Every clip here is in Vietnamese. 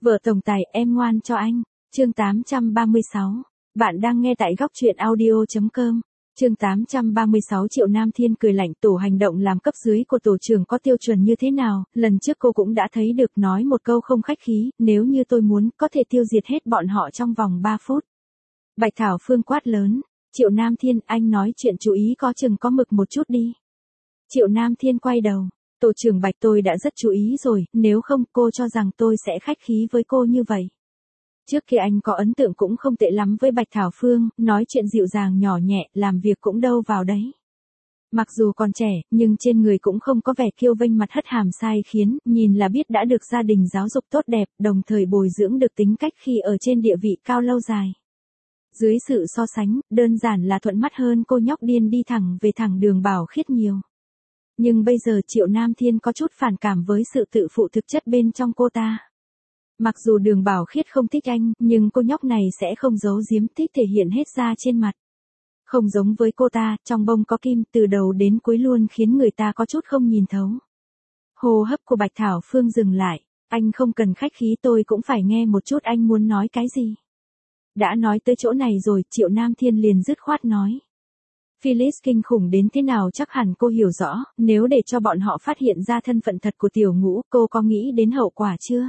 Vợ tổng tài em ngoan cho anh. Chương 836. Bạn đang nghe tại góc truyện audio.com. Chương 836 Triệu Nam Thiên cười lạnh, tổ hành động làm cấp dưới của tổ trưởng có tiêu chuẩn như thế nào, lần trước cô cũng đã thấy được, nói một câu không khách khí, nếu như tôi muốn, có thể tiêu diệt hết bọn họ trong vòng 3 phút. Bạch Thảo Phương quát lớn, Triệu Nam Thiên, anh nói chuyện chú ý có chừng có mực một chút đi. Triệu Nam Thiên quay đầu, tổ trưởng Bạch, tôi đã rất chú ý rồi, nếu không cô cho rằng tôi sẽ khách khí với cô như vậy. Trước kia anh có ấn tượng cũng không tệ lắm với Bạch Thảo Phương, nói chuyện dịu dàng nhỏ nhẹ, làm việc cũng đâu vào đấy. Mặc dù còn trẻ, nhưng trên người cũng không có vẻ kiêu vênh mặt hất hàm sai khiến, nhìn là biết đã được gia đình giáo dục tốt đẹp, đồng thời bồi dưỡng được tính cách khi ở trên địa vị cao lâu dài. Dưới sự so sánh, đơn giản là thuận mắt hơn cô nhóc điên đi thẳng về thẳng Đường Bảo Khiết nhiều. Nhưng bây giờ Triệu Nam Thiên có chút phản cảm với sự tự phụ thực chất bên trong cô ta. Mặc dù Đường Bảo Khiết không thích anh, nhưng cô nhóc này sẽ không giấu giếm, thích thể hiện hết ra trên mặt. Không giống với cô ta, trong bông có kim, từ đầu đến cuối luôn khiến người ta có chút không nhìn thấu. Hô hấp của Bạch Thảo Phương dừng lại, anh không cần khách khí, tôi cũng phải nghe một chút anh muốn nói cái gì. Đã nói tới chỗ này rồi, Triệu Nam Thiên liền dứt khoát nói. Phyllis kinh khủng đến thế nào chắc hẳn cô hiểu rõ, nếu để cho bọn họ phát hiện ra thân phận thật của Tiểu Ngũ, cô có nghĩ đến hậu quả chưa?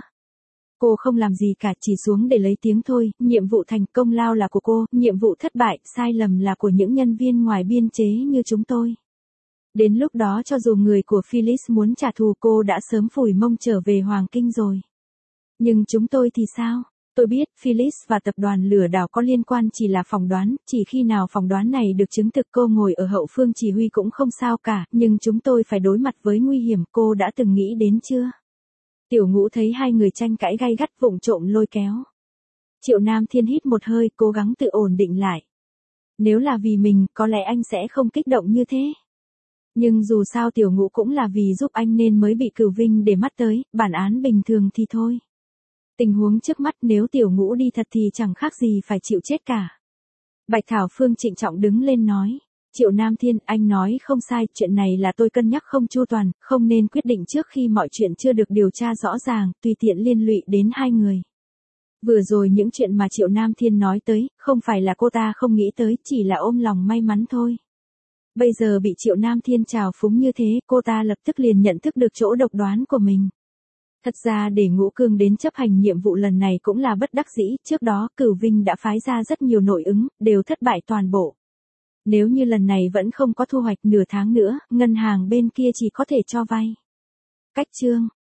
Cô không làm gì cả, chỉ xuống để lấy tiếng thôi, nhiệm vụ thành công lao là của cô, nhiệm vụ thất bại, sai lầm là của những nhân viên ngoài biên chế như chúng tôi. Đến lúc đó cho dù người của Phyllis muốn trả thù, cô đã sớm phủi mông trở về Hoàng Kinh rồi. Nhưng chúng tôi thì sao? Tôi biết Phyllis và tập đoàn lừa đảo có liên quan, chỉ là phỏng đoán, chỉ khi nào phỏng đoán này được chứng thực, cô ngồi ở hậu phương chỉ huy cũng không sao cả, nhưng chúng tôi phải đối mặt với nguy hiểm, cô đã từng nghĩ đến chưa? Tiểu Ngũ thấy hai người tranh cãi gay gắt, vụng trộm lôi kéo. Triệu Nam Thiên hít một hơi, cố gắng tự ổn định lại. Nếu là vì mình, có lẽ anh sẽ không kích động như thế. Nhưng dù sao Tiểu Ngũ cũng là vì giúp anh nên mới bị Cửu Vinh để mắt tới, bản án bình thường thì thôi. Tình huống trước mắt nếu Tiểu Ngũ đi thật thì chẳng khác gì phải chịu chết cả. Bạch Thảo Phương trịnh trọng đứng lên nói. Triệu Nam Thiên, anh nói không sai, chuyện này là tôi cân nhắc không chu toàn, không nên quyết định trước khi mọi chuyện chưa được điều tra rõ ràng, tùy tiện liên lụy đến hai người. Vừa rồi những chuyện mà Triệu Nam Thiên nói tới, không phải là cô ta không nghĩ tới, chỉ là ôm lòng may mắn thôi. Bây giờ bị Triệu Nam Thiên trào phúng như thế, cô ta lập tức liền nhận thức được chỗ độc đoán của mình. Thật ra để Ngũ Cương đến chấp hành nhiệm vụ lần này cũng là bất đắc dĩ, trước đó Cửu Vinh đã phái ra rất nhiều nội ứng, đều thất bại toàn bộ. Nếu như lần này vẫn không có thu hoạch, nửa tháng nữa, ngân hàng bên kia chỉ có thể cho vay. Cách chương